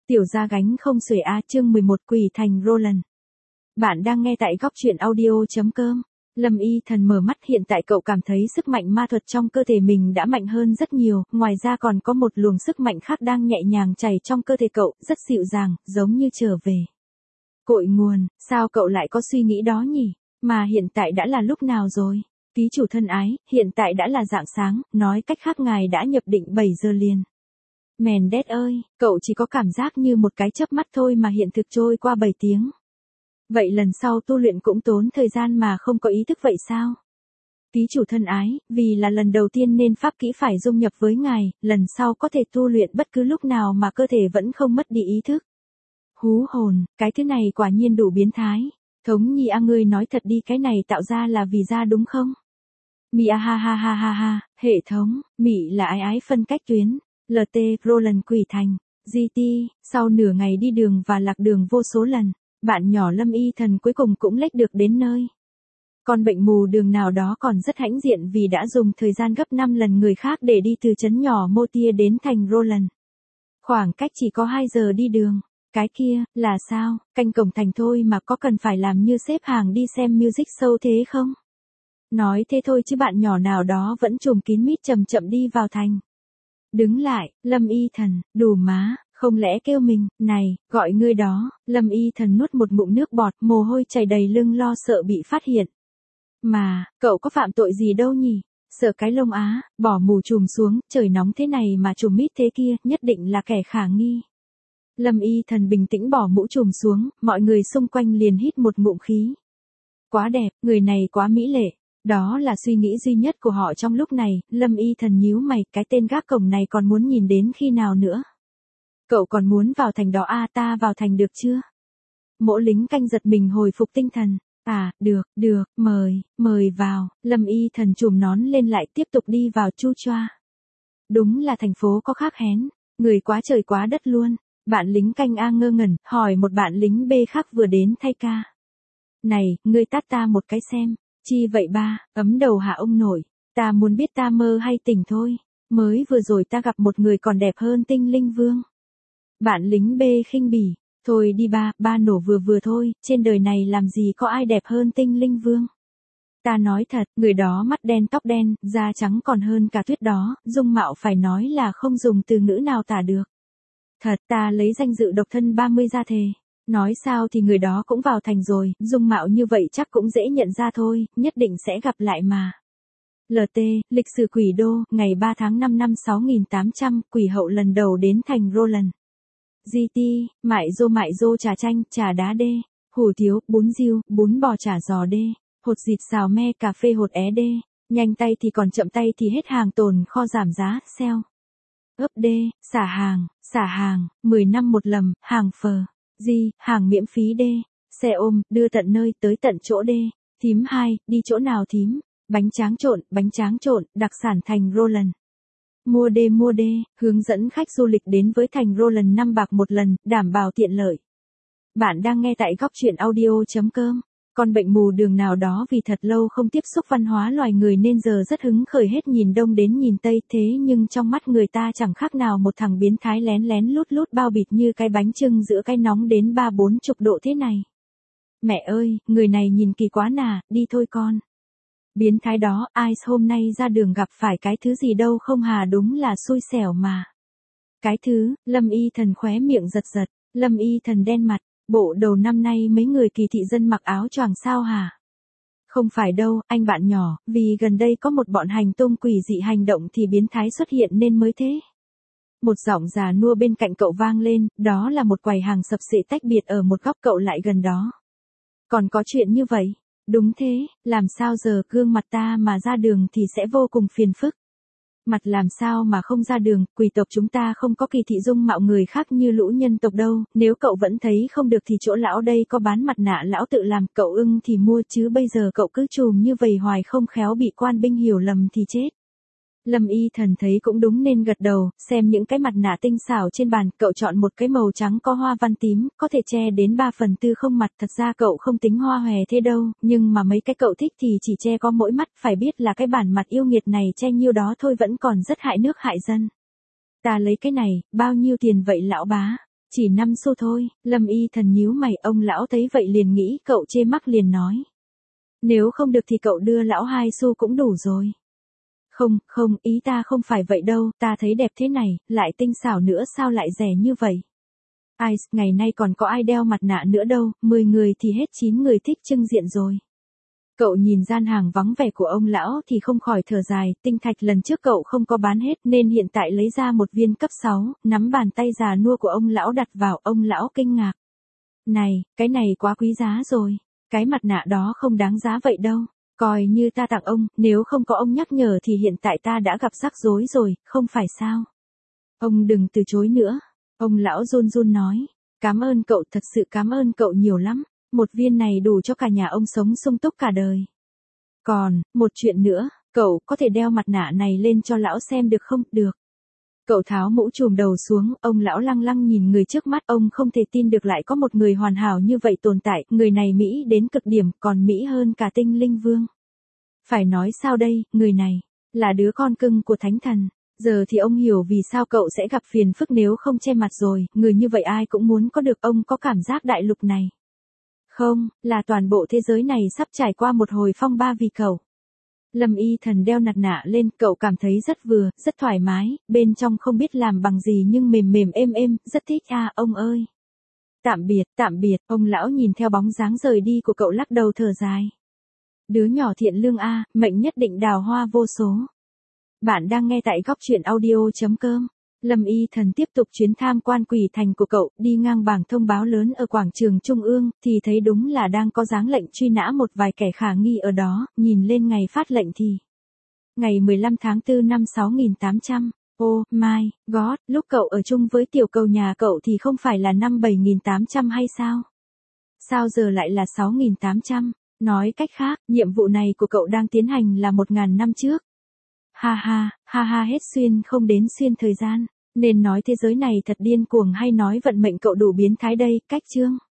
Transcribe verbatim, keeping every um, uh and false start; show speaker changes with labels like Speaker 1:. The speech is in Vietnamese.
Speaker 1: Tiểu gia gánh không xuể a chương mười một quỷ thành Roland. Bạn đang nghe tại góc truyện audio.com. Lâm Y Thần mở mắt, hiện tại cậu cảm thấy sức mạnh ma thuật trong cơ thể mình đã mạnh hơn rất nhiều, ngoài ra còn có một luồng sức mạnh khác đang nhẹ nhàng chảy trong cơ thể cậu, rất dịu dàng, giống như trở về. Cội nguồn, sao cậu lại có suy nghĩ đó nhỉ? Mà hiện tại đã là lúc nào rồi? Ký chủ thân ái, hiện tại đã là rạng sáng, nói cách khác ngài đã nhập định bảy giờ liền. Mendes ơi, cậu chỉ có cảm giác như một cái chớp mắt thôi mà hiện thực trôi qua bảy tiếng. Vậy lần sau tu luyện cũng tốn thời gian mà không có ý thức vậy sao? Ký chủ thân ái, vì là lần đầu tiên nên pháp kỹ phải dung nhập với ngài, lần sau có thể tu luyện bất cứ lúc nào mà cơ thể vẫn không mất đi ý thức. Hú hồn, cái thứ này quả nhiên đủ biến thái. Thống Nhi a ngươi nói thật đi, cái này tạo ra là vì ra đúng không? Mị a ha ha ha ha ha, hệ thống, Mị là ái ái phân cách tuyến. lờ tê, Roland quỷ thành, giê tê, sau nửa ngày đi đường và lạc đường vô số lần, bạn nhỏ Lâm Y Thần cuối cùng cũng lách được đến nơi. Con bệnh mù đường nào đó còn rất hãnh diện vì đã dùng thời gian gấp năm lần người khác để đi từ trấn nhỏ Motia đến thành Roland. Khoảng cách chỉ có hai giờ đi đường. Cái kia, là sao, canh cổng thành thôi mà có cần phải làm như xếp hàng đi xem music show thế không? Nói thế thôi chứ bạn nhỏ nào đó vẫn trùm kín mít chậm chậm đi vào thành. Đứng lại, Lâm Y Thần, đủ má, không lẽ kêu mình, này, gọi ngươi đó. Lâm Y Thần nuốt một ngụm nước bọt, mồ hôi chảy đầy lưng lo sợ bị phát hiện. Mà, cậu có phạm tội gì đâu nhỉ? Sợ cái lông á, bỏ mù trùm xuống, trời nóng thế này mà trùm mít thế kia, nhất định là kẻ khả nghi. Lâm Y Thần bình tĩnh bỏ mũ trùm xuống, mọi người xung quanh liền hít một ngụm khí. Quá đẹp, người này quá mỹ lệ. Đó là suy nghĩ duy nhất của họ trong lúc này. Lâm Y Thần nhíu mày, cái tên gác cổng này còn muốn nhìn đến khi nào nữa? Cậu còn muốn vào thành đó à, ta vào thành được chưa? Mỗi lính canh giật mình hồi phục tinh thần. À, được, được, mời, mời vào. Lâm Y Thần chùm nón lên lại tiếp tục đi vào chu choa. Đúng là thành phố có khác hén, người quá trời quá đất luôn. Bạn lính canh A ngơ ngẩn, hỏi một bạn lính B khác vừa đến thay ca. Này, ngươi tát ta một cái xem. Chi vậy ba, ấm đầu hả ông nội, ta muốn biết ta mơ hay tỉnh thôi, mới vừa rồi ta gặp một người còn đẹp hơn tinh linh vương. Bạn lính B khinh bỉ, thôi đi ba, ba nổ vừa vừa thôi, trên đời này làm gì có ai đẹp hơn tinh linh vương. Ta nói thật, người đó mắt đen tóc đen, da trắng còn hơn cả tuyết đó, dung mạo phải nói là không dùng từ ngữ nào tả được. Thật, ta lấy danh dự độc thân ba mươi ra thề. Nói sao thì người đó cũng vào thành rồi, dung mạo như vậy chắc cũng dễ nhận ra thôi, nhất định sẽ gặp lại mà. lờ tê, lịch sử quỷ đô, ngày ba tháng năm năm sáu nghìn tám trăm, quỷ hậu lần đầu đến thành Roland. giê tê, mại dô mại dô trà chanh, trà đá đê, hủ tiếu, bún riêu, bún bò chả giò đê, hột vịt xào me, cà phê hột é đê, nhanh tay thì còn chậm tay thì hết hàng, tồn kho giảm giá, sale. Ướp đê, xả hàng, xả hàng, mười năm một lầm, hàng phờ. Di, hàng miễn phí đê, xe ôm, đưa tận nơi tới tận chỗ đê, thím hai, đi chỗ nào thím, bánh tráng trộn, bánh tráng trộn, đặc sản thành Roland. Mua đê mua đê, hướng dẫn khách du lịch đến với thành Roland năm bạc một lần, đảm bảo tiện lợi. Bạn đang nghe tại góc truyện audio.com. Con bệnh mù đường nào đó vì thật lâu không tiếp xúc văn hóa loài người nên giờ rất hứng khởi hết nhìn đông đến nhìn tây, thế nhưng trong mắt người ta chẳng khác nào một thằng biến thái lén lén lút lút bao bịt như cái bánh chưng giữa cái nóng đến ba bốn chục độ thế này. Mẹ ơi, người này nhìn kỳ quá nà, đi thôi con. Biến thái đó, ai hôm nay ra đường gặp phải cái thứ gì đâu không hà, đúng là xui xẻo mà. Cái thứ, Lâm Y Thần khóe miệng giật giật, Lâm Y Thần đen mặt. Bộ đầu năm nay mấy người kỳ thị dân mặc áo choàng sao hả? Không phải đâu, anh bạn nhỏ, vì gần đây có một bọn hành tung quỷ dị hành động thì biến thái xuất hiện nên mới thế. Một giọng già nua bên cạnh cậu vang lên, đó là một quầy hàng sập xệ tách biệt ở một góc, cậu lại gần đó. Còn có chuyện như vậy? Đúng thế, làm sao giờ gương mặt ta mà ra đường thì sẽ vô cùng phiền phức. Mặt làm sao mà không ra đường, quỷ tộc chúng ta không có kỳ thị dung mạo người khác như lũ nhân tộc đâu, nếu cậu vẫn thấy không được thì chỗ lão đây có bán mặt nạ lão tự làm, cậu ưng thì mua chứ bây giờ cậu cứ trùm như vậy hoài không khéo bị quan binh hiểu lầm thì chết. Lâm Y Thần thấy cũng đúng nên gật đầu, xem những cái mặt nạ tinh xảo trên bàn, cậu chọn một cái màu trắng có hoa văn tím, có thể che đến ba phần tư không mặt, thật ra cậu không tính hoa hòe thế đâu, nhưng mà mấy cái cậu thích thì chỉ che có mỗi mắt, phải biết là cái bản mặt yêu nghiệt này che nhiêu đó thôi vẫn còn rất hại nước hại dân. Ta lấy cái này, bao nhiêu tiền vậy lão bá? Chỉ năm xu thôi, Lâm Y Thần nhíu mày, ông lão thấy vậy liền nghĩ cậu chê mắc liền nói. Nếu không được thì cậu đưa lão hai xu cũng đủ rồi. Không, không, ý ta không phải vậy đâu, ta thấy đẹp thế này, lại tinh xảo nữa sao lại rẻ như vậy. Ai, ngày nay còn có ai đeo mặt nạ nữa đâu, mười người thì hết chín người thích trưng diện rồi. Cậu nhìn gian hàng vắng vẻ của ông lão thì không khỏi thở dài, tinh thạch lần trước cậu không có bán hết nên hiện tại lấy ra một viên cấp sáu, nắm bàn tay già nua của ông lão đặt vào, ông lão kinh ngạc. Này, cái này quá quý giá rồi, cái mặt nạ đó không đáng giá vậy đâu, coi như ta tặng ông, nếu không có ông nhắc nhở thì hiện tại ta đã gặp rắc rối rồi, không phải sao? Ông đừng từ chối nữa, ông lão run run nói, cảm ơn cậu, thật sự cảm ơn cậu nhiều lắm. Một viên này đủ cho cả nhà ông sống sung túc cả đời. Còn, một chuyện nữa, cậu có thể đeo mặt nạ này lên cho lão xem được không? Được. Cậu tháo mũ trùm đầu xuống, ông lão lăng lăng nhìn người trước mắt, ông không thể tin được lại có một người hoàn hảo như vậy tồn tại, người này mỹ đến cực điểm, còn mỹ hơn cả tinh linh vương. Phải nói sao đây, người này, là đứa con cưng của thánh thần. Giờ thì ông hiểu vì sao cậu sẽ gặp phiền phức nếu không che mặt rồi, người như vậy ai cũng muốn có được, ông có cảm giác đại lục này. Không, là toàn bộ thế giới này sắp trải qua một hồi phong ba vì cậu. Lâm Y Thần đeo mặt nạ lên, cậu cảm thấy rất vừa, rất thoải mái, bên trong không biết làm bằng gì nhưng mềm mềm êm êm, rất thích à, ông ơi. Tạm biệt, tạm biệt, ông lão nhìn theo bóng dáng rời đi của cậu lắc đầu thở dài. Đứa nhỏ thiện lương a, mệnh nhất định đào hoa vô số. Bạn đang nghe tại góc truyện audio chấm com. Lâm Y Thần tiếp tục chuyến tham quan quỷ thành của cậu, đi ngang bảng thông báo lớn ở quảng trường Trung ương, thì thấy đúng là đang có dáng lệnh truy nã một vài kẻ khả nghi ở đó, nhìn lên ngày phát lệnh thì. Ngày mười lăm tháng tư năm sáu nghìn tám trăm, oh my god, lúc cậu ở chung với tiểu cầu nhà cậu thì không phải là năm bảy nghìn tám trăm hay sao? Sao giờ lại là sáu nghìn tám trăm? Nói cách khác, nhiệm vụ này của cậu đang tiến hành là một nghìn năm trước. Ha ha, ha ha hết xuyên không đến xuyên thời gian, nên nói thế giới này thật điên cuồng hay nói vận mệnh cậu đủ biến thái đây, cách chương.